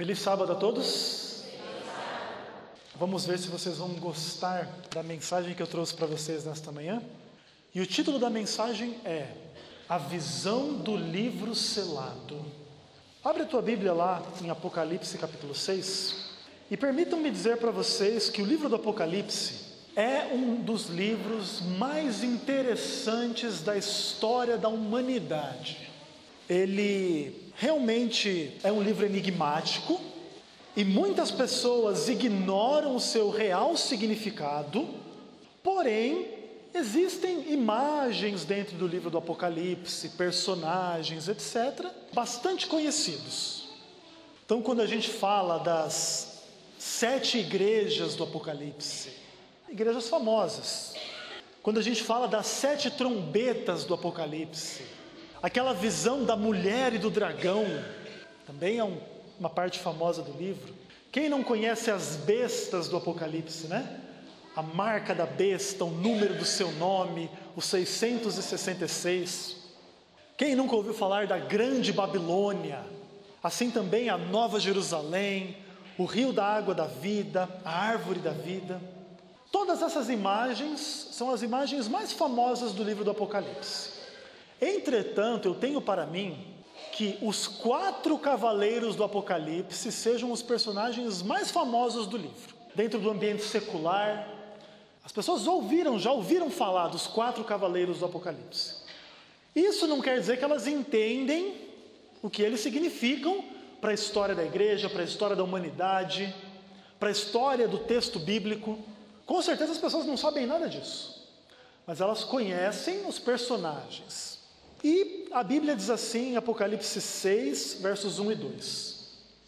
Feliz sábado a todos. Vamos ver se vocês vão gostar da mensagem que eu trouxe para vocês nesta manhã. E o título da mensagem é A Visão do Livro Selado. Abre a tua Bíblia lá em Apocalipse capítulo 6 e permitam-me dizer para vocês que o livro do Apocalipse é um dos livros mais interessantes da história da humanidade. Ele realmente é um livro enigmático e muitas pessoas ignoram o seu real significado, porém existem imagens dentro do livro do Apocalipse, personagens, etc., bastante conhecidos. Então, quando a gente fala das 7 igrejas do Apocalipse, igrejas famosas, quando a gente fala das 7 trombetas do Apocalipse, aquela visão da mulher e do dragão, também é uma parte famosa do livro. Quem não conhece as bestas do Apocalipse, né? A marca da besta, o número do seu nome, o 666. Quem nunca ouviu falar da grande Babilônia? Assim também a Nova Jerusalém, o rio da água da vida, a árvore da vida. Todas essas imagens são as imagens mais famosas do livro do Apocalipse. Entretanto, eu tenho para mim que os 4 cavaleiros do Apocalipse sejam os personagens mais famosos do livro. Dentro do ambiente secular, as pessoas já ouviram falar dos 4 cavaleiros do Apocalipse. Isso não quer dizer que elas entendem o que eles significam para a história da igreja, para a história da humanidade, para a história do texto bíblico. Com certeza as pessoas não sabem nada disso, mas elas conhecem os personagens. E a Bíblia diz assim em Apocalipse 6, versos 1 e 2.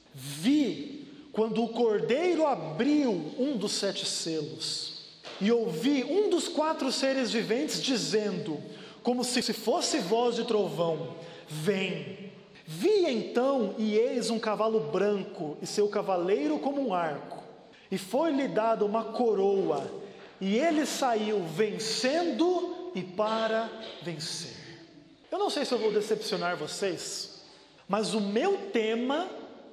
Vi quando o Cordeiro abriu um dos 7 selos, e ouvi um dos 4 seres viventes dizendo, como se fosse voz de trovão, vem. Vi então, e eis um cavalo branco, e seu cavaleiro como um arco, e foi-lhe dada uma coroa, e ele saiu vencendo e para vencer. Eu não sei se eu vou decepcionar vocês, mas o meu tema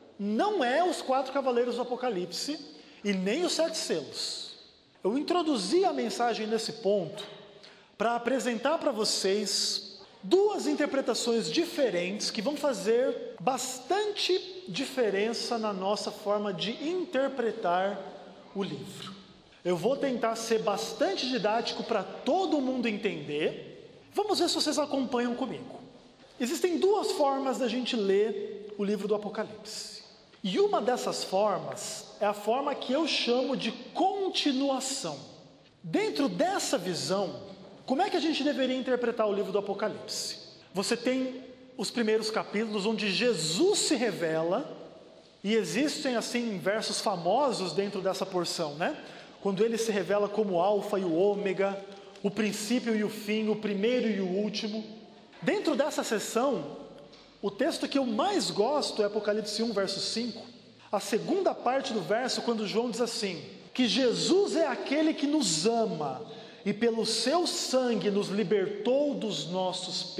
não é os 4 cavaleiros do Apocalipse e nem os 7 selos. Eu introduzi a mensagem nesse ponto para apresentar para vocês 2 interpretações diferentes que vão fazer bastante diferença na nossa forma de interpretar o livro. Eu vou tentar ser bastante didático para todo mundo entender. Vamos ver se vocês acompanham comigo. Existem 2 formas da gente ler o livro do Apocalipse. E uma dessas formas é a forma que eu chamo de continuação. Dentro dessa visão, como é que a gente deveria interpretar o livro do Apocalipse? Você tem os primeiros capítulos onde Jesus se revela, e existem assim versos famosos dentro dessa porção, né? Quando ele se revela como o Alfa e o Ômega, o princípio e o fim, o primeiro e o último. Dentro dessa seção, o texto que eu mais gosto é Apocalipse 1, verso 5. A segunda parte do verso, quando João diz assim, que Jesus é aquele que nos ama e pelo seu sangue nos libertou dos nossos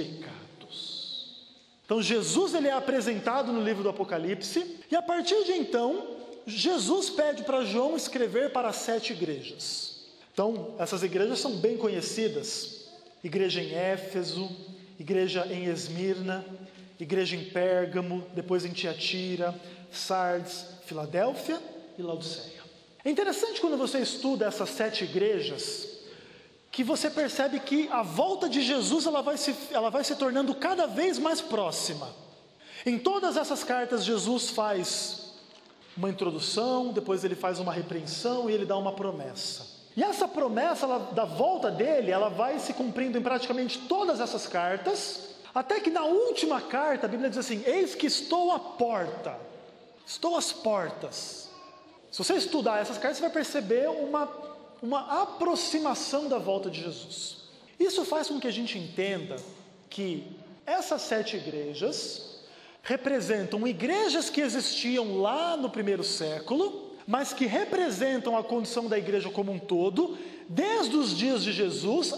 pecados. Então Jesus ele é apresentado no livro do Apocalipse, e a partir de então, Jesus pede para João escrever para 7 igrejas. Então, essas igrejas são bem conhecidas. Igreja em Éfeso, igreja em Esmirna, igreja em Pérgamo, depois em Tiatira, Sardes, Filadélfia e Laodiceia. É interessante quando você estuda essas 7 igrejas, que você percebe que a volta de Jesus ela vai se tornando cada vez mais próxima. Em todas essas cartas, Jesus faz uma introdução, depois ele faz uma repreensão e ele dá uma promessa. E essa promessa da volta dele, ela vai se cumprindo em praticamente todas essas cartas, até que na última carta a Bíblia diz assim, eis que estou à porta, estou às portas. Se você estudar essas cartas, você vai perceber uma aproximação da volta de Jesus. Isso faz com que a gente entenda que essas 7 igrejas representam igrejas que existiam lá no primeiro século, mas que representam a condição da igreja como um todo, desde os dias de Jesus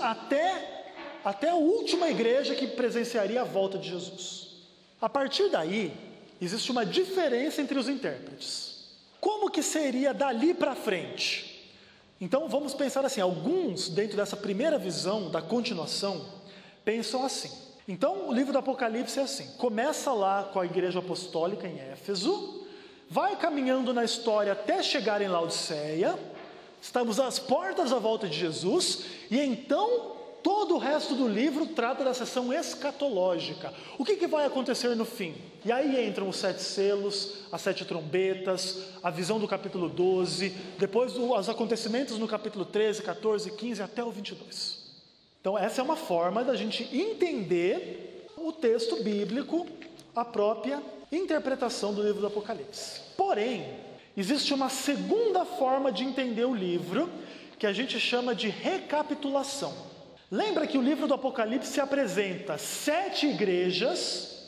até a última igreja que presenciaria a volta de Jesus. A partir daí, existe uma diferença entre os intérpretes. Como que seria dali para frente? Então vamos pensar assim, alguns dentro dessa primeira visão da continuação, pensam assim. Então o livro do Apocalipse é assim, começa lá com a igreja apostólica em Éfeso, vai caminhando na história até chegar em Laodiceia, estamos às portas da volta de Jesus, e então todo o resto do livro trata da seção escatológica. O que vai acontecer no fim? E aí entram os 7 selos, as 7 trombetas, a visão do capítulo 12, depois os acontecimentos no capítulo 13, 14, 15 até o 22. Então essa é uma forma da gente entender o texto bíblico, a própria interpretação do livro do Apocalipse. Porém, existe uma segunda forma de entender o livro, que a gente chama de recapitulação. Lembra que o livro do Apocalipse apresenta 7 igrejas,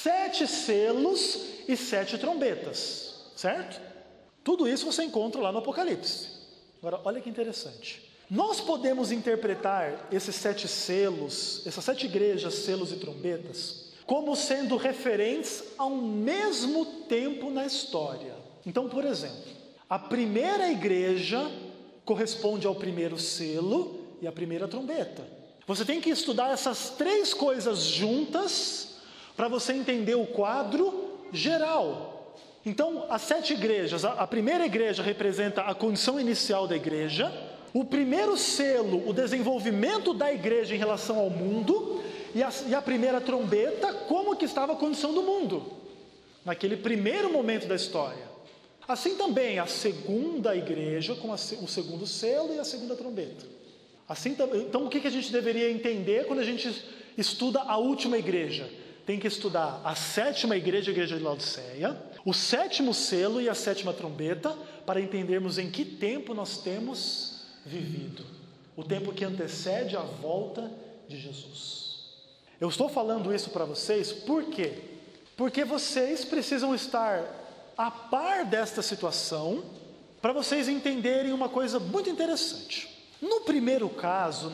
7 selos e 7 trombetas, certo? Tudo isso você encontra lá no Apocalipse. Agora, olha que interessante. Nós podemos interpretar esses 7 selos, essas 7 igrejas, selos e trombetas, como sendo referentes a um mesmo tempo na história. Então, por exemplo, a primeira igreja corresponde ao primeiro selo e a primeira trombeta. Você tem que estudar essas 3 coisas juntas para você entender o quadro geral. Então, as 7 igrejas, a primeira igreja representa a condição inicial da igreja, o primeiro selo, o desenvolvimento da igreja em relação ao mundo, e a primeira trombeta, como que estava a condição do mundo, naquele primeiro momento da história. Assim também a segunda igreja, com o segundo selo e a segunda trombeta. Assim, então o que a gente deveria entender quando a gente estuda a última igreja? Tem que estudar a 7ª igreja, a igreja de Laodiceia, o 7º selo e a 7ª trombeta, para entendermos em que tempo nós temos vivido. O tempo que antecede a volta de Jesus. Eu estou falando isso para vocês, por quê? Porque vocês precisam estar a par desta situação, para vocês entenderem uma coisa muito interessante. No primeiro caso,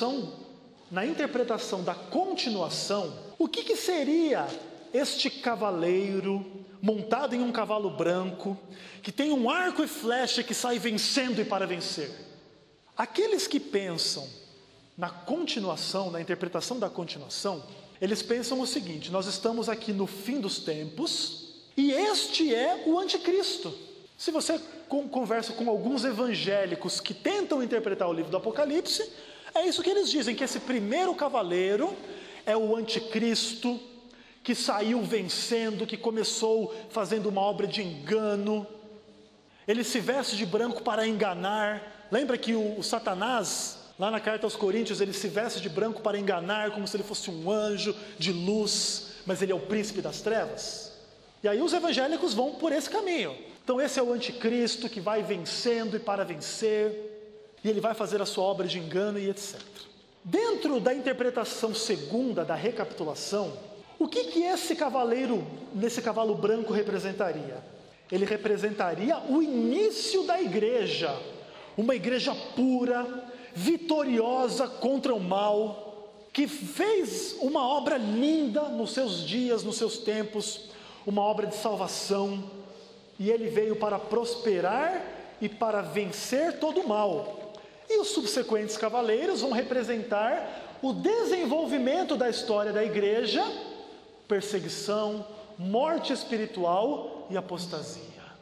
na interpretação da continuação, o que seria este cavaleiro montado em um cavalo branco, que tem um arco e flecha que sai vencendo e para vencer? Aqueles que pensam na continuação, na interpretação da continuação, eles pensam o seguinte: nós estamos aqui no fim dos tempos, e este é o anticristo. Se você conversa com alguns evangélicos que tentam interpretar o livro do Apocalipse, é isso que eles dizem, que esse primeiro cavaleiro é o anticristo, que saiu vencendo, que começou fazendo uma obra de engano. Ele se veste de branco para enganar. Lembra que o Satanás, lá na carta aos Coríntios, ele se veste de branco para enganar, como se ele fosse um anjo de luz, mas ele é o príncipe das trevas? E aí os evangélicos vão por esse caminho. Então esse é o anticristo que vai vencendo e para vencer, e ele vai fazer a sua obra de engano e etc. Dentro da interpretação segunda, da recapitulação, o que esse cavaleiro, nesse cavalo branco, representaria? Ele representaria o início da igreja, uma igreja pura, vitoriosa contra o mal, que fez uma obra linda nos seus dias, nos seus tempos, uma obra de salvação, e ele veio para prosperar e para vencer todo o mal. E os subsequentes cavaleiros vão representar o desenvolvimento da história da igreja, perseguição, morte espiritual e apostasia.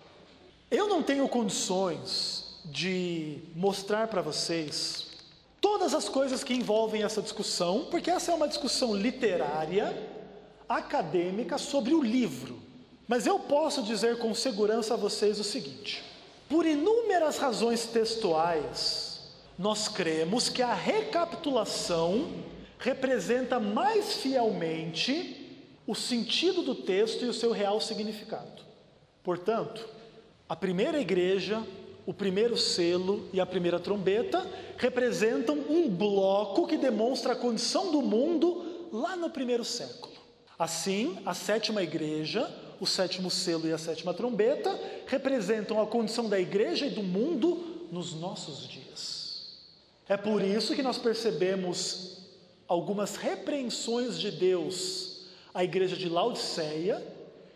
Eu não tenho condições de mostrar para vocês todas as coisas que envolvem essa discussão, porque essa é uma discussão literária, acadêmica sobre o livro. Mas eu posso dizer com segurança a vocês o seguinte: por inúmeras razões textuais, nós cremos que a recapitulação representa mais fielmente o sentido do texto e o seu real significado. Portanto, a primeira igreja, o primeiro selo e a primeira trombeta representam um bloco que demonstra a condição do mundo lá no primeiro século. Assim, a 7ª igreja, o 7º selo e a 7ª trombeta representam a condição da igreja e do mundo nos nossos dias. É por isso que nós percebemos algumas repreensões de Deus à igreja de Laodiceia,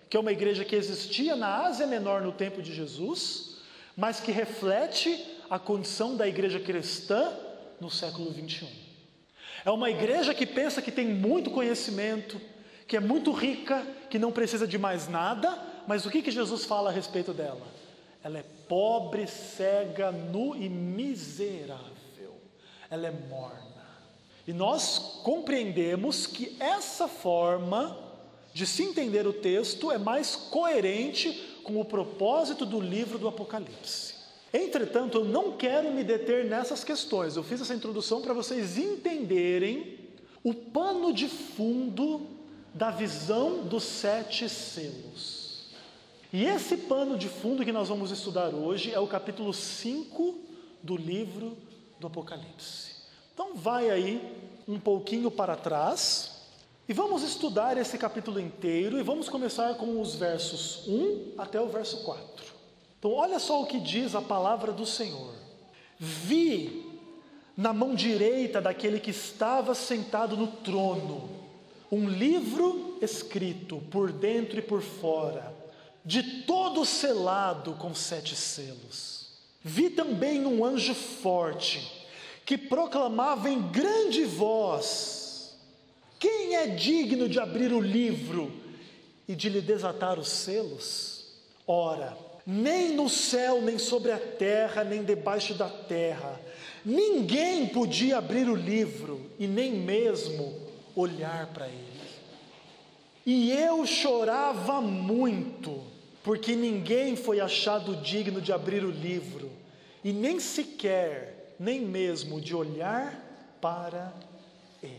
que é uma igreja que existia na Ásia Menor no tempo de Jesus, mas que reflete a condição da igreja cristã no século 21. É uma igreja que pensa que tem muito conhecimento, que é muito rica, que não precisa de mais nada, mas o que Jesus fala a respeito dela? Ela é pobre, cega, nu e miserável. Ela é morna. E nós compreendemos que essa forma de se entender o texto é mais coerente com o propósito do livro do Apocalipse. Entretanto, eu não quero me deter nessas questões. Eu fiz essa introdução para vocês entenderem o pano de fundo da visão dos 7 selos. E esse pano de fundo que nós vamos estudar hoje é o capítulo 5 do livro do Apocalipse. Então vai aí um pouquinho para trás e vamos estudar esse capítulo inteiro e vamos começar com os versos 1 até o verso 4. Então olha só o que diz a palavra do Senhor. Vi na mão direita daquele que estava sentado no trono um livro escrito por dentro e por fora, de todo selado com 7 selos. Vi também um anjo forte que proclamava em grande voz: quem é digno de abrir o livro e de lhe desatar os selos? Ora, nem no céu, nem sobre a terra, nem debaixo da terra, ninguém podia abrir o livro e nem mesmo olhar para ele. E eu chorava muito, porque ninguém foi achado digno de abrir o livro e nem sequer, nem mesmo de olhar para ele.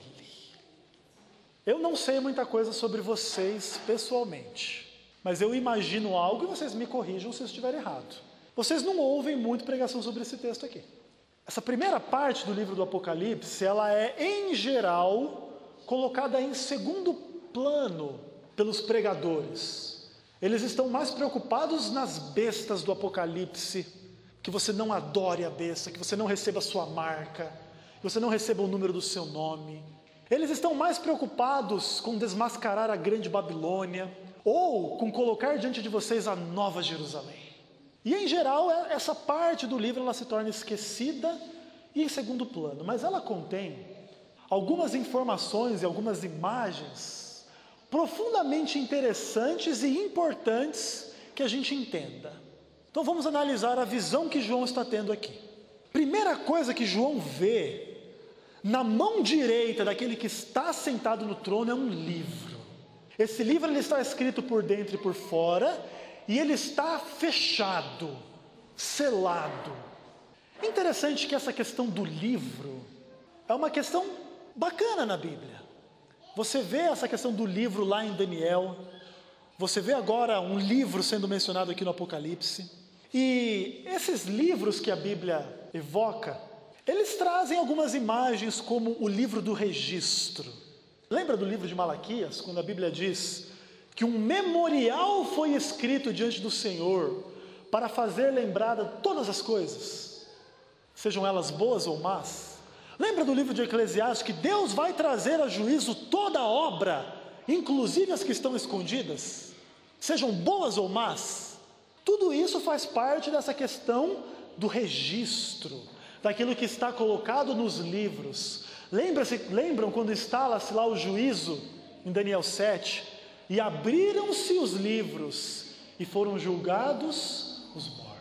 Eu não sei muita coisa sobre vocês pessoalmente, mas eu imagino algo e vocês me corrijam se eu estiver errado. Vocês não ouvem muito pregação sobre esse texto aqui. Essa primeira parte do livro do Apocalipse, ela é, em geral, colocada em segundo plano pelos pregadores. Eles estão mais preocupados nas bestas do Apocalipse, que você não adore a besta, que você não receba a sua marca, que você não receba o número do seu nome. Eles estão mais preocupados com desmascarar a grande Babilônia, ou com colocar diante de vocês a nova Jerusalém. E em geral, essa parte do livro ela se torna esquecida e em segundo plano, mas ela contém algumas informações e algumas imagens profundamente interessantes e importantes que a gente entenda. Então vamos analisar a visão que João está tendo aqui. Primeira coisa que João vê na mão direita daquele que está sentado no trono é um livro. Esse livro ele está escrito por dentro e por fora e ele está fechado, selado. Interessante que essa questão do livro é uma questão bacana na Bíblia. Você vê essa questão do livro lá em Daniel, você vê agora um livro sendo mencionado aqui no Apocalipse, e esses livros que a Bíblia evoca, eles trazem algumas imagens como o livro do registro. Lembra do livro de Malaquias, quando a Bíblia diz que um memorial foi escrito diante do Senhor para fazer lembrada todas as coisas, sejam elas boas ou más? Lembra do livro de Eclesiastes que Deus vai trazer a juízo toda a obra, inclusive as que estão escondidas, sejam boas ou más? Tudo isso faz parte dessa questão do registro, daquilo que está colocado nos livros. Lembram quando instala-se lá o juízo em Daniel 7? E abriram-se os livros e foram julgados os mortos.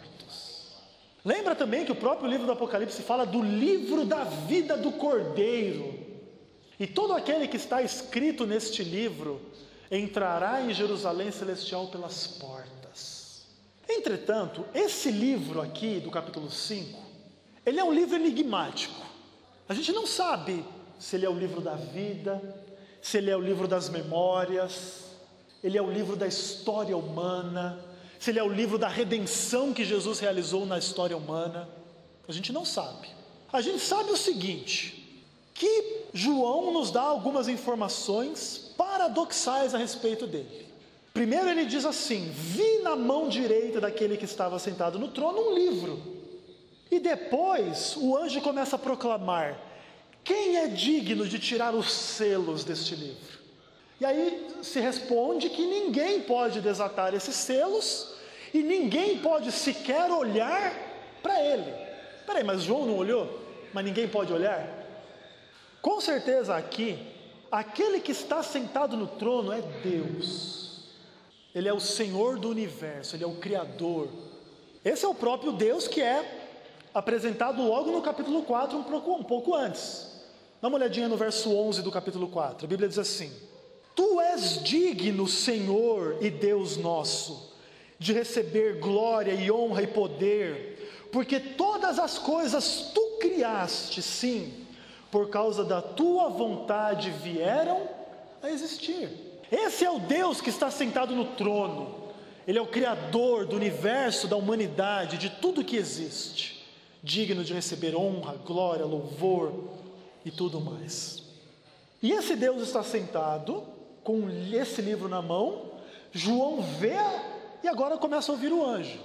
Lembra também que o próprio livro do Apocalipse fala do livro da vida do Cordeiro. E todo aquele que está escrito neste livro entrará em Jerusalém celestial pelas portas. Entretanto, esse livro aqui do capítulo 5, ele é um livro enigmático. A gente não sabe se ele é o livro da vida, se ele é o livro das memórias, ele é o livro da história humana, se ele é o livro da redenção que Jesus realizou na história humana. A gente não sabe. A gente sabe o seguinte, que João nos dá algumas informações paradoxais a respeito dele. Primeiro ele diz assim: vi na mão direita daquele que estava sentado no trono um livro. E depois o anjo começa a proclamar: quem é digno de tirar os selos deste livro? E aí se responde que ninguém pode desatar esses selos e ninguém pode sequer olhar para ele. Peraí, mas João não olhou? Mas ninguém pode olhar? Com certeza aqui, aquele que está sentado no trono é Deus. Ele é o Senhor do universo, Ele é o Criador. Esse é o próprio Deus que é apresentado logo no capítulo 4, um pouco antes. Dá uma olhadinha no verso 11 do capítulo 4. A Bíblia diz assim: Tu és digno, Senhor e Deus nosso, de receber glória e honra e poder, porque todas as coisas Tu criaste, sim, por causa da Tua vontade vieram a existir. Esse é o Deus que está sentado no trono. Ele é o Criador do universo, da humanidade, de tudo que existe, digno de receber honra, glória, louvor e tudo mais. E esse Deus está sentado com esse livro na mão. João vê e agora começa a ouvir o anjo.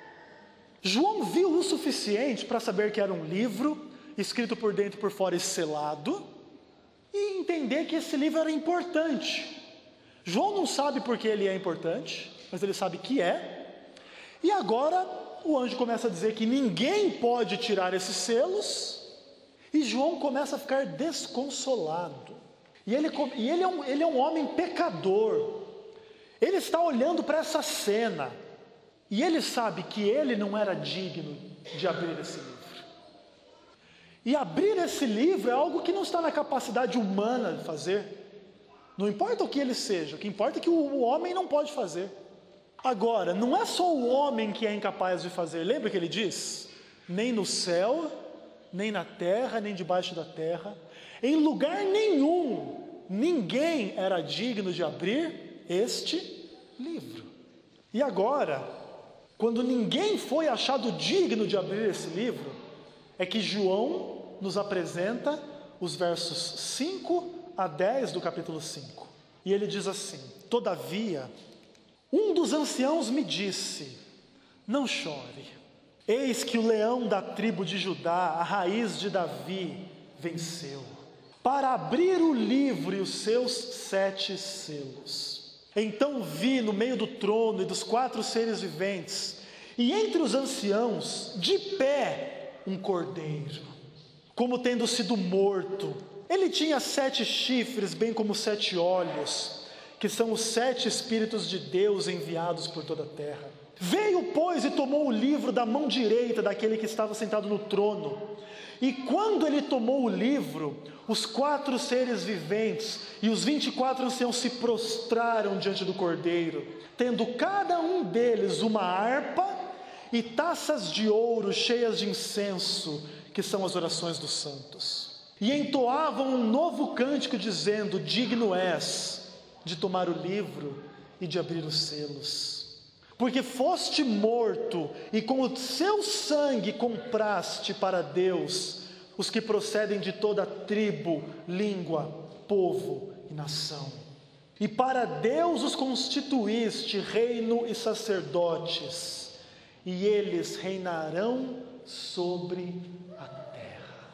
João viu o suficiente para saber que era um livro escrito por dentro e por fora e selado, e entender que esse livro era importante. João não sabe porque ele é importante, mas ele sabe que é. E agora o anjo começa a dizer que ninguém pode tirar esses selos, e João começa a ficar desconsolado. E ele é um homem pecador. Ele está olhando para essa cena, e ele sabe que ele não era digno de abrir esse livro. E abrir esse livro é algo que não está na capacidade humana de fazer. Não importa o que ele seja, o que importa é que o homem não pode fazer. Agora, não é só o homem que é incapaz de fazer. Lembra que ele diz? Nem no céu, nem na terra, nem debaixo da terra, em lugar nenhum, ninguém era digno de abrir este livro. E agora, quando ninguém foi achado digno de abrir esse livro, é que João nos apresenta os versos 5 a 10 do capítulo 5. E ele diz assim: Todavia, um dos anciãos me disse: Não chore, eis que o leão da tribo de Judá, a raiz de Davi, venceu, para abrir o livro e os seus 7 selos. Então vi no meio do trono e dos 4 seres viventes, e entre os anciãos, de pé, um cordeiro, como tendo sido morto. Ele tinha 7 chifres, bem como 7 olhos, que são os 7 Espíritos de Deus enviados por toda a terra. Veio, pois, e tomou o livro da mão direita daquele que estava sentado no trono. E quando ele tomou o livro, os 4 seres viventes e os 24 anciãos se prostraram diante do cordeiro, tendo cada um deles uma harpa e taças de ouro cheias de incenso, que são as orações dos santos. E entoavam um novo cântico, dizendo: Digno és de tomar o livro e de abrir os selos, porque foste morto, e com o seu sangue compraste para Deus os que procedem de toda tribo, língua, povo e nação. E para Deus os constituíste reino e sacerdotes, e eles reinarão sobre a terra.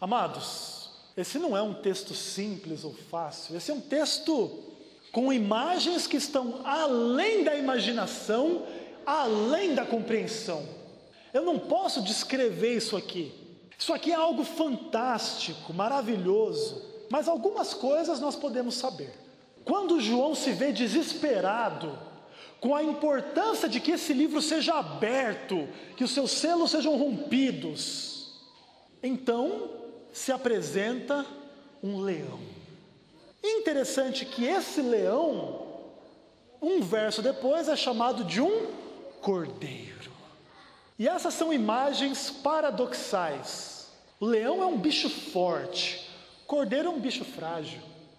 Amados, esse não é um texto simples ou fácil. Esse é um texto com imagens que estão além da imaginação, além da compreensão. Eu não posso descrever isso aqui. Isso aqui é algo fantástico, maravilhoso, mas algumas coisas nós podemos saber. Quando João se vê desesperado com a importância de que esse livro seja aberto, que os seus selos sejam rompidos, então se apresenta um leão. Interessante que esse leão, um verso depois, é chamado de um cordeiro. E essas são imagens paradoxais. O leão é um bicho forte, o cordeiro é um bicho frágil.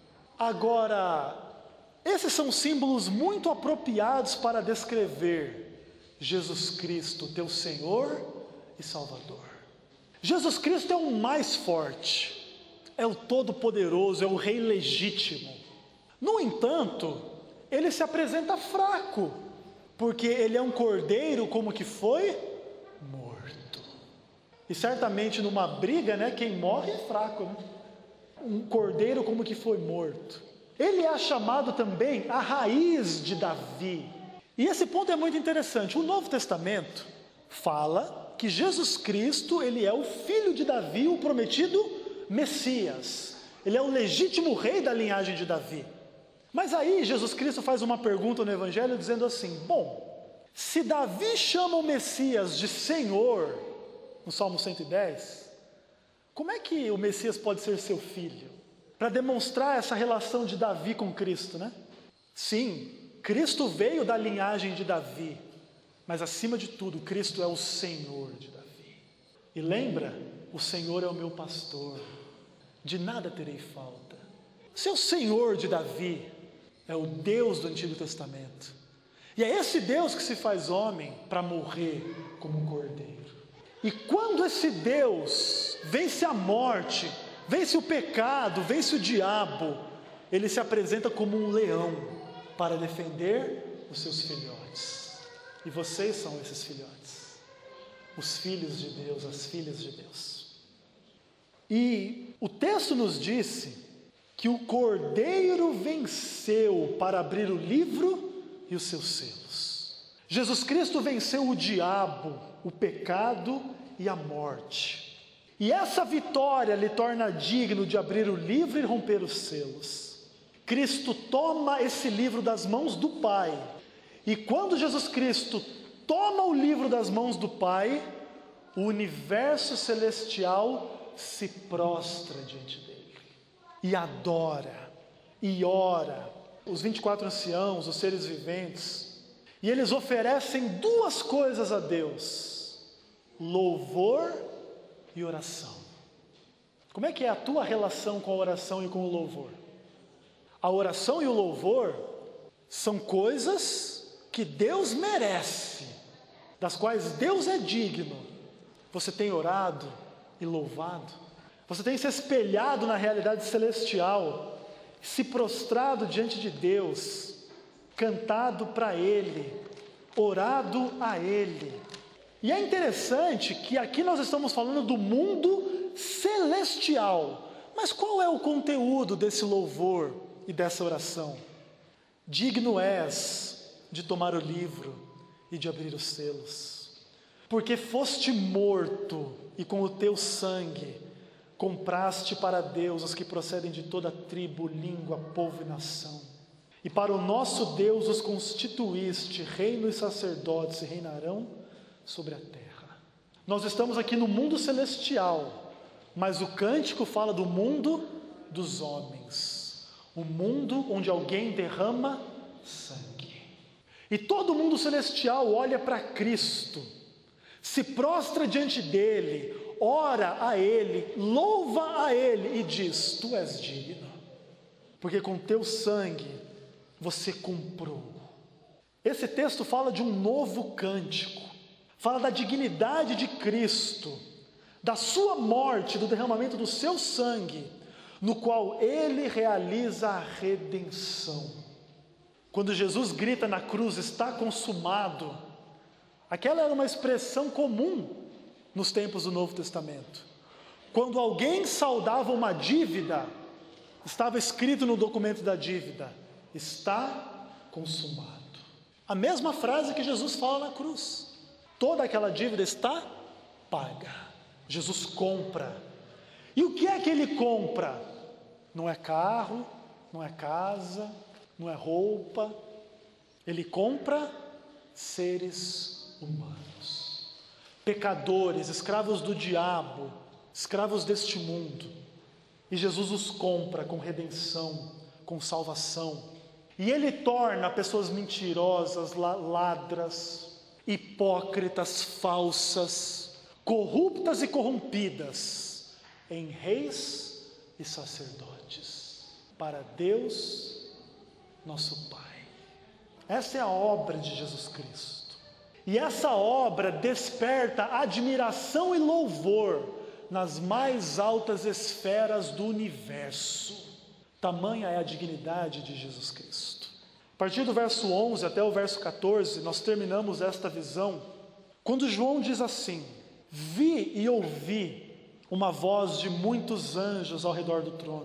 Agora, esses são símbolos muito apropriados para descrever Jesus Cristo, teu Senhor e Salvador. Jesus Cristo é o mais forte, é o Todo-Poderoso, é o Rei legítimo. No entanto, ele se apresenta fraco, porque ele é um cordeiro como que foi morto. E certamente numa briga, quem morre é fraco, Um cordeiro como que foi morto. Ele é chamado também a raiz de Davi. E esse ponto é muito interessante. O Novo Testamento fala que Jesus Cristo, ele é o filho de Davi, o prometido Messias. Ele é o legítimo rei da linhagem de Davi. Mas aí Jesus Cristo faz uma pergunta no Evangelho dizendo assim: bom, se Davi chama o Messias de Senhor, no Salmo 110, como é que o Messias pode ser seu filho? Para demonstrar essa relação de Davi com Cristo, né? Sim, Cristo veio da linhagem de Davi, mas acima de tudo, Cristo é o Senhor de Davi. E lembra, o Senhor é o meu pastor, de nada terei falta. Se é o Senhor de Davi, é o Deus do Antigo Testamento. E é esse Deus que se faz homem para morrer como um cordeiro. E quando esse Deus vence a morte, vence o pecado, vence o diabo, ele se apresenta como um leão para defender os seus filhotes. E vocês são esses filhotes, os filhos de Deus, as filhas de Deus. E o texto nos disse que o cordeiro venceu para abrir o livro e os seus selos. Jesus Cristo venceu o diabo, o pecado e a morte. E essa vitória lhe torna digno de abrir o livro e romper os selos. Cristo toma esse livro das mãos do Pai. E quando Jesus Cristo toma o livro das mãos do Pai, o universo celestial se prostra diante dele. E adora, e ora. Os 24 anciãos, os seres viventes, e eles oferecem duas coisas a Deus: louvor e oração. Como é que é a tua relação com a oração e com o louvor? A oração e o louvor são coisas que Deus merece, das quais Deus é digno. Você tem orado e louvado? Você tem se espelhado na realidade celestial, se prostrado diante de Deus, cantado para Ele, orado a Ele. E é interessante que aqui nós estamos falando do mundo celestial. Mas qual é o conteúdo desse louvor e dessa oração? Digno és de tomar o livro e de abrir os selos, porque foste morto e com o teu sangue compraste para Deus os que procedem de toda tribo, língua, povo e nação. E para o nosso Deus os constituíste reino e sacerdotes, e reinarão sobre a terra. Nós estamos aqui no mundo celestial, mas o cântico fala do mundo dos homens, o mundo onde alguém derrama sangue. E todo mundo celestial olha para Cristo, se prostra diante dele, ora a Ele, louva a Ele e diz: tu és digno, porque com teu sangue você comprou. Esse texto fala de um novo cântico, fala da dignidade de Cristo, da sua morte, do derramamento do seu sangue, no qual Ele realiza a redenção. Quando Jesus grita na cruz: está consumado, aquela era uma expressão comum nos tempos do Novo Testamento. Quando alguém saldava uma dívida, estava escrito no documento da dívida: está consumado. A mesma frase que Jesus fala na cruz: toda aquela dívida está paga. Jesus compra. E o que é que Ele compra? Não é carro, não é casa, não é roupa. Ele compra seres humanos, pecadores, escravos do diabo, escravos deste mundo. E Jesus os compra com redenção, com salvação. E Ele torna pessoas mentirosas, ladras, hipócritas, falsas, corruptas e corrompidas, em reis e sacerdotes, para Deus, nosso Pai. Essa é a obra de Jesus Cristo. E essa obra desperta admiração e louvor nas mais altas esferas do universo. Tamanha é a dignidade de Jesus Cristo. A partir do verso 11 até o verso 14, nós terminamos esta visão, quando João diz assim: vi e ouvi uma voz de muitos anjos ao redor do trono,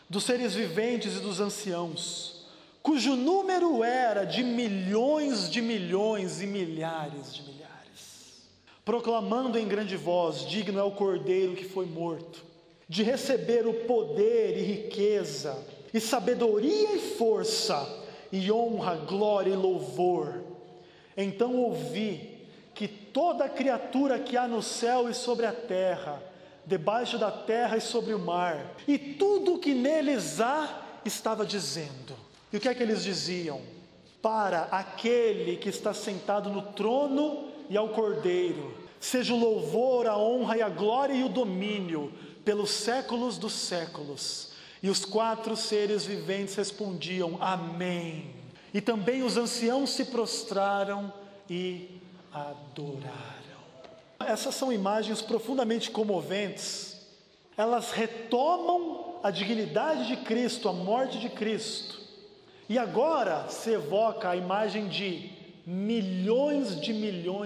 dos seres viventes e dos anciãos, cujo número era de milhões e milhares de milhares, proclamando em grande voz: digno é o Cordeiro que foi morto, de receber o poder e riqueza, e sabedoria e força, e honra, glória e louvor. Então ouvi que toda criatura que há no céu e sobre a terra, debaixo da terra e sobre o mar, e tudo o que neles há, estava dizendo. E o que é que eles diziam? Para aquele que está sentado no trono e ao Cordeiro, seja o louvor, a honra e a glória e o domínio, pelos séculos dos séculos. E os 4 seres viventes respondiam: amém. E também os anciãos se prostraram e adoraram. Essas são imagens profundamente comoventes. Elas retomam a dignidade de Cristo, a morte de Cristo. E agora se evoca a imagem de milhões de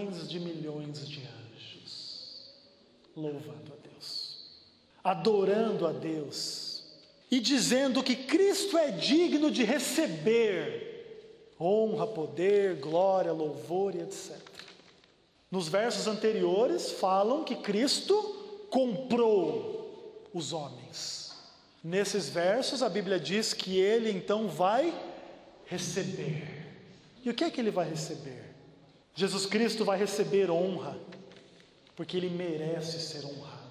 anjos, louvando a Deus, adorando a Deus, e dizendo que Cristo é digno de receber honra, poder, glória, louvor e etc. Nos versos anteriores falam que Cristo comprou os homens. Nesses versos a Bíblia diz que Ele então vai receber. E o que é que Ele vai receber? Jesus Cristo vai receber honra, porque Ele merece ser honrado.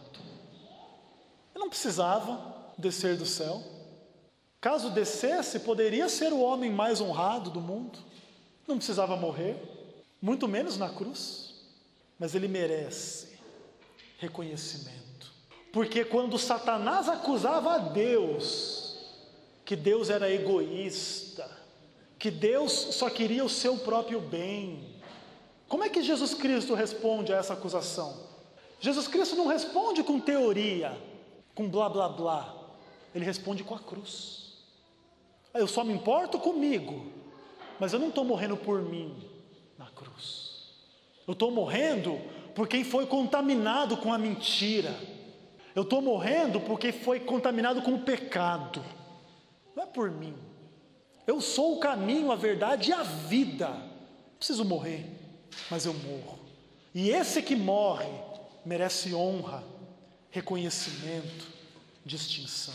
Ele não precisava descer do céu. Caso descesse, poderia ser o homem mais honrado do mundo. Não precisava morrer, muito menos na cruz. Mas Ele merece reconhecimento. Porque quando Satanás acusava a Deus, que Deus era egoísta, que Deus só queria o seu próprio bem, como é que Jesus Cristo responde a essa acusação? Jesus Cristo não responde com teoria, com blá blá blá. Ele responde com a cruz. Eu só me importo comigo, mas eu não estou morrendo por mim na cruz. Eu estou morrendo por quem foi contaminado com a mentira. Eu estou morrendo porque foi contaminado com o pecado. Não é por mim. Eu sou o caminho, a verdade e a vida. Não preciso morrer, mas eu morro. E esse que morre merece honra, reconhecimento, distinção.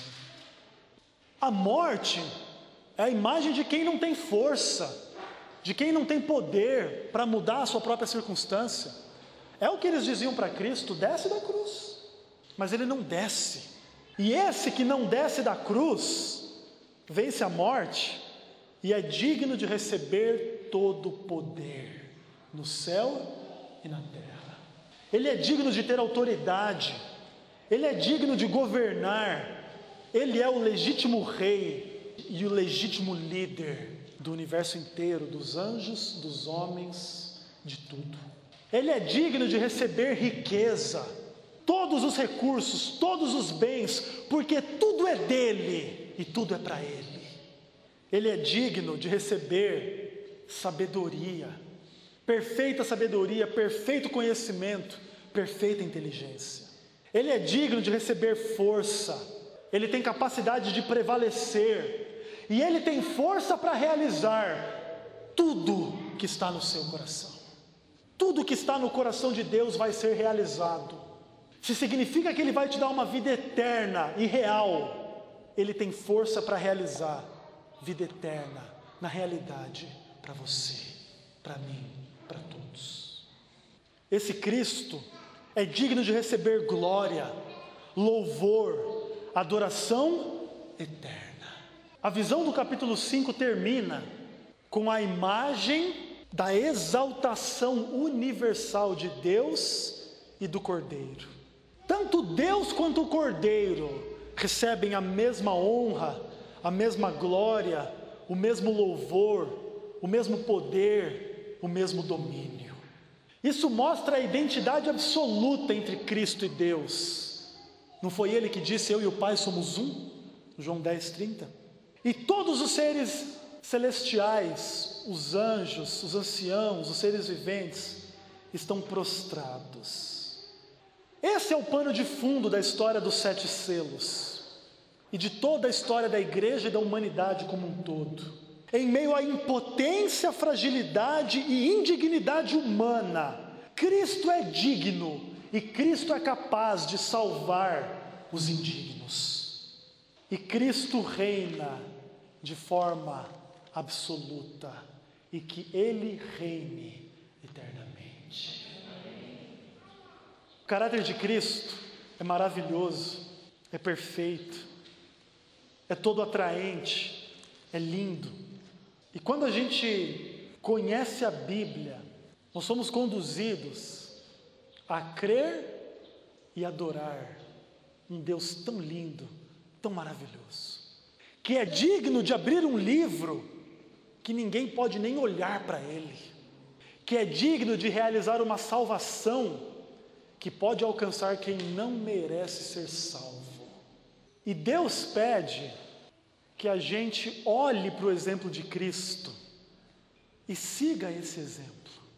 A morte é a imagem de quem não tem força, de quem não tem poder para mudar a sua própria circunstância. É o que eles diziam para Cristo: desce da cruz. Mas Ele não desce. E esse que não desce da cruz, vence a morte e é digno de receber todo o poder no céu e na terra. Ele é digno de ter autoridade. Ele é digno de governar. Ele é o legítimo rei e o legítimo líder do universo inteiro, dos anjos, dos homens, de tudo. Ele é digno de receber riqueza, todos os recursos, todos os bens, porque tudo é dele e tudo é para ele. Ele é digno de receber sabedoria, perfeito conhecimento, perfeita inteligência. Ele é digno de receber força, ele tem capacidade de prevalecer, e ele tem força para realizar tudo que está no seu coração. Tudo que está no coração de Deus vai ser realizado. Se significa que Ele vai te dar uma vida eterna e real, Ele tem força para realizar vida eterna na realidade para você, para mim, para todos. Esse Cristo é digno de receber glória, louvor, adoração eterna. A visão do capítulo 5 termina com a imagem da exaltação universal de Deus e do Cordeiro. Tanto Deus quanto o Cordeiro recebem a mesma honra, a mesma glória, o mesmo louvor, o mesmo poder, o mesmo domínio. Isso mostra a identidade absoluta entre Cristo e Deus. Não foi Ele que disse: eu e o Pai somos um? João 10:30. E todos os seres celestiais, os anjos, os anciãos, os seres viventes, estão prostrados. Esse é o pano de fundo da história dos 7 selos. e de toda a história da igreja e da humanidade como um todo. Em meio à impotência, fragilidade e indignidade humana, Cristo é digno e Cristo é capaz de salvar os indignos. E Cristo reina de forma absoluta e que Ele reine eternamente. O caráter de Cristo é maravilhoso, é perfeito, é todo atraente, é lindo. E quando a gente conhece a Bíblia, nós somos conduzidos a crer e adorar um Deus tão lindo, tão maravilhoso, que é digno de abrir um livro que ninguém pode nem olhar para ele, que é digno de realizar uma salvação que pode alcançar quem não merece ser salvo. E Deus pede que a gente olhe para o exemplo de Cristo e siga esse exemplo.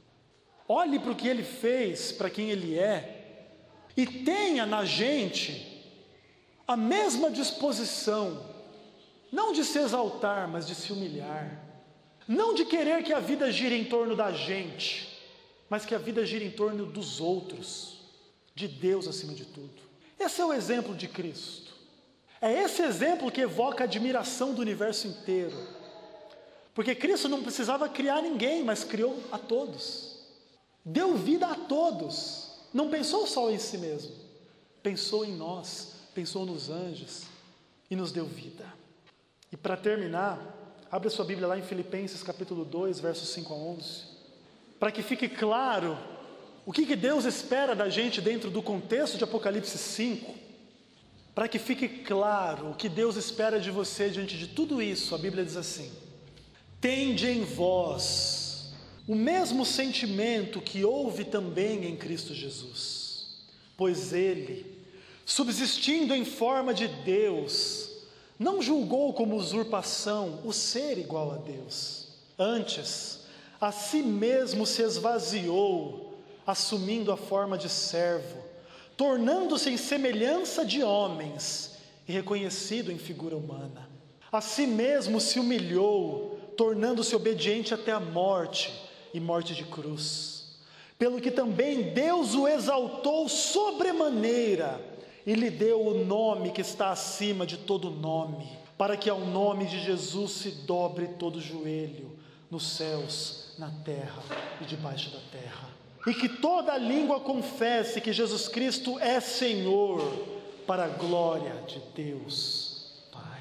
Olhe para o que Ele fez, para quem Ele é, e tenha na gente a mesma disposição, não de se exaltar, mas de se humilhar, não de querer que a vida gire em torno da gente, mas que a vida gire em torno dos outros, de Deus acima de tudo. Esse é o exemplo de Cristo. É esse exemplo que evoca a admiração do universo inteiro. Porque Cristo não precisava criar ninguém, mas criou a todos. Deu vida a todos. Não pensou só em si mesmo. Pensou em nós, pensou nos anjos e nos deu vida. E para terminar, abre a sua Bíblia lá em Filipenses capítulo 2, versos 5 a 11. Para que fique claro o que Deus espera da gente dentro do contexto de Apocalipse 5. Para que fique claro o que Deus espera de você diante de tudo isso, a Bíblia diz assim: tende em vós o mesmo sentimento que houve também em Cristo Jesus, pois Ele, subsistindo em forma de Deus, não julgou como usurpação o ser igual a Deus. Antes, a si mesmo se esvaziou, assumindo a forma de servo, tornando-se em semelhança de homens e reconhecido em figura humana. A si mesmo se humilhou, tornando-se obediente até a morte e morte de cruz. Pelo que também Deus o exaltou sobremaneira e lhe deu o nome que está acima de todo nome, para que ao nome de Jesus se dobre todo joelho, nos céus, na terra e debaixo da terra. E que toda língua confesse que Jesus Cristo é Senhor, para a glória de Deus Pai.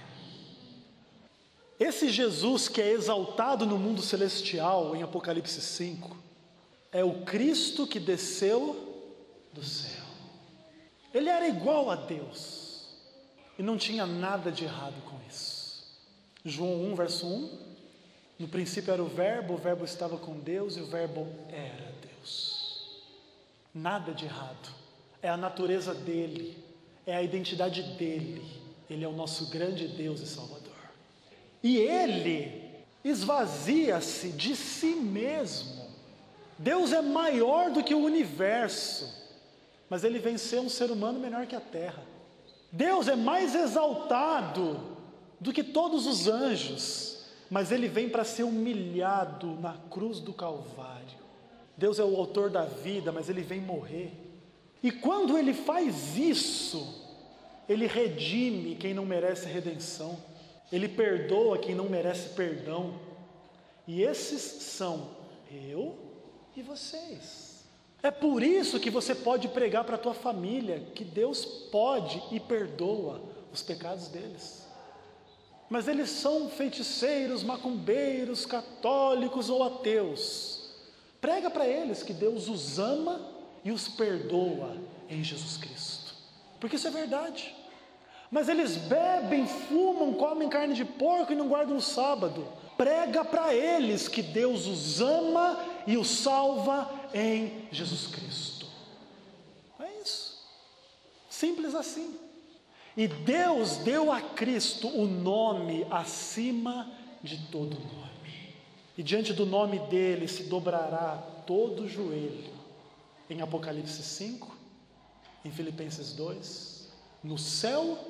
Esse Jesus que é exaltado no mundo celestial, em Apocalipse 5, é o Cristo que desceu do céu. Ele era igual a Deus, e não tinha nada de errado com isso. João 1, verso 1, no princípio era o verbo estava com Deus, e o verbo era Deus. Nada de errado, é a natureza dele, é a identidade dele. Ele é o nosso grande Deus e Salvador. E ele esvazia-se de si mesmo. Deus é maior do que o universo, mas ele vem ser um ser humano menor que a terra. Deus é mais exaltado do que todos os anjos, mas ele vem para ser humilhado na cruz do Calvário. Deus é o autor da vida, mas ele vem morrer. E quando ele faz isso, ele redime quem não merece redenção. Ele perdoa quem não merece perdão. E esses são eu e vocês. É por isso que você pode pregar para a tua família que Deus pode e perdoa os pecados deles. Mas eles são feiticeiros, macumbeiros, católicos ou ateus. Prega para eles que Deus os ama e os perdoa em Jesus Cristo, porque isso é verdade. Mas eles bebem, fumam, comem carne de porco e não guardam o sábado. Prega para eles que Deus os ama e os salva em Jesus Cristo. É isso, simples assim. E Deus deu a Cristo o nome acima de todo nome. E diante do nome dele se dobrará todo o joelho, em Apocalipse 5, em Filipenses 2, no céu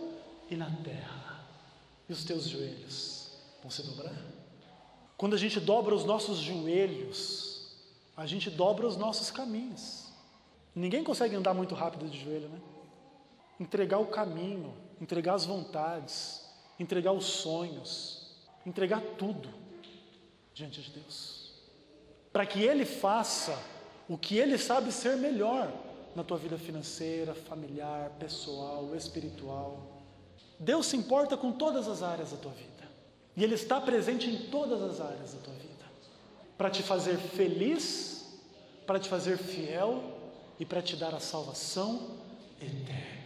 e na terra. E os teus joelhos vão se dobrar? Quando a gente dobra os nossos joelhos, a gente dobra os nossos caminhos. Ninguém consegue andar muito rápido de joelho, né? Entregar o caminho, entregar as vontades, entregar os sonhos, entregar tudo diante de Deus, para que Ele faça o que Ele sabe ser melhor na tua vida financeira, familiar, pessoal, espiritual. Deus se importa com todas as áreas da tua vida, e Ele está presente em todas as áreas da tua vida, para te fazer feliz, para te fazer fiel e para te dar a salvação eterna.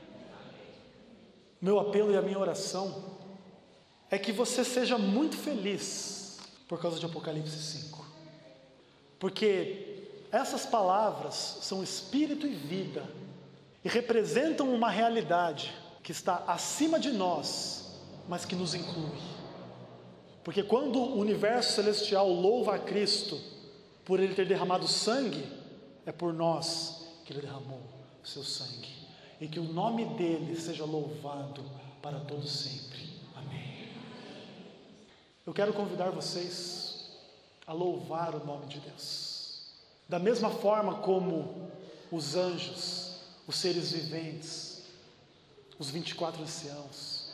Meu apelo e a minha oração é que você seja muito feliz por causa de Apocalipse 5. Porque essas palavras são espírito e vida e representam uma realidade que está acima de nós, mas que nos inclui. Porque quando o universo celestial louva a Cristo por Ele ter derramado sangue, é por nós que Ele derramou o seu sangue. E que o nome dEle seja louvado para todos sempre. Amém. Eu quero convidar vocês a louvar o nome de Deus. Da mesma forma como os anjos, os seres viventes, os 24 anciãos,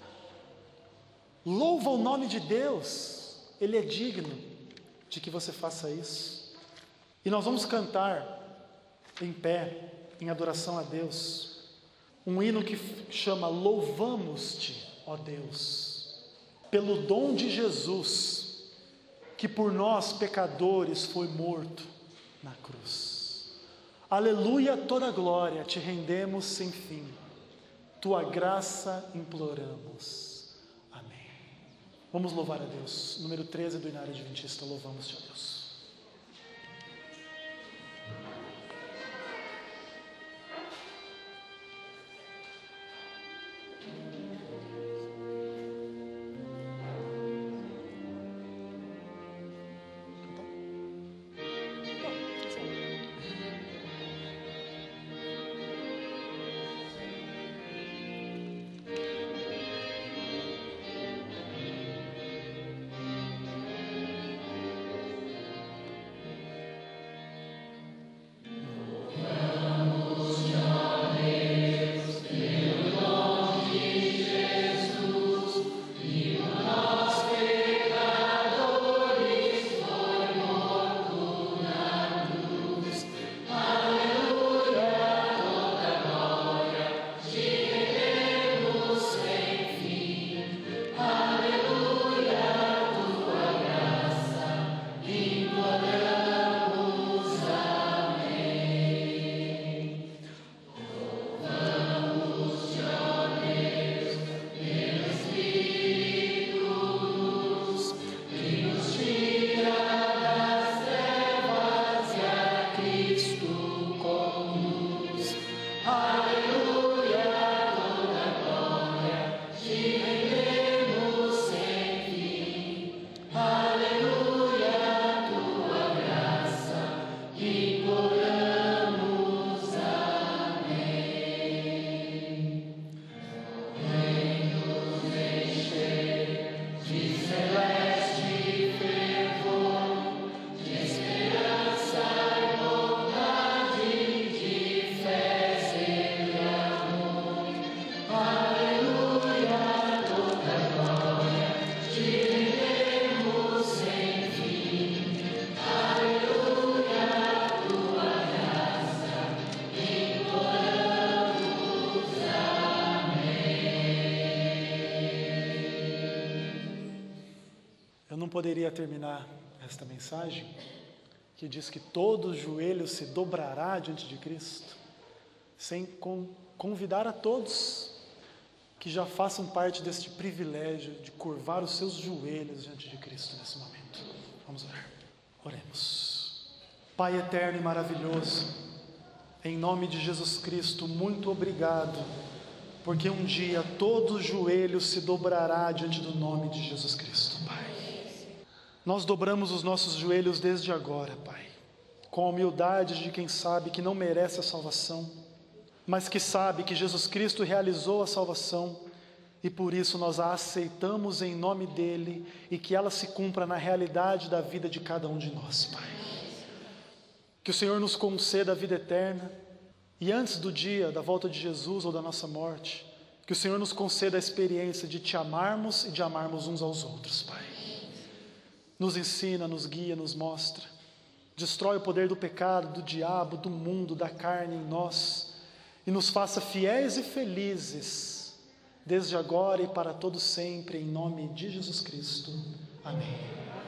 louva o nome de Deus. Ele é digno de que você faça isso. E nós vamos cantar em pé, em adoração a Deus, um hino que chama Louvamos-te, ó Deus, pelo dom de Jesus, que por nós pecadores foi morto na cruz. Aleluia, toda glória te rendemos sem fim, tua graça imploramos. Amém. Vamos louvar a Deus. Número 13 do Inário Adventista, louvamos-te, ó Deus. Poderia terminar esta mensagem, que diz que todo joelho se dobrará diante de Cristo, sem convidar a todos que já façam parte deste privilégio de curvar os seus joelhos diante de Cristo nesse momento. Vamos orar. Oremos. Pai eterno e maravilhoso, em nome de Jesus Cristo, muito obrigado, porque um dia todo joelho se dobrará diante do nome de Jesus Cristo, Pai. Nós dobramos os nossos joelhos desde agora, Pai, com a humildade de quem sabe que não merece a salvação, mas que sabe que Jesus Cristo realizou a salvação e por isso nós a aceitamos em nome dEle e que ela se cumpra na realidade da vida de cada um de nós, Pai. Que o Senhor nos conceda a vida eterna e antes do dia da volta de Jesus ou da nossa morte, que o Senhor nos conceda a experiência de Te amarmos e de amarmos uns aos outros, Pai. Nos ensina, nos guia, nos mostra. Destrói o poder do pecado, do diabo, do mundo, da carne em nós e nos faça fiéis e felizes, desde agora e para todo sempre, em nome de Jesus Cristo. Amém.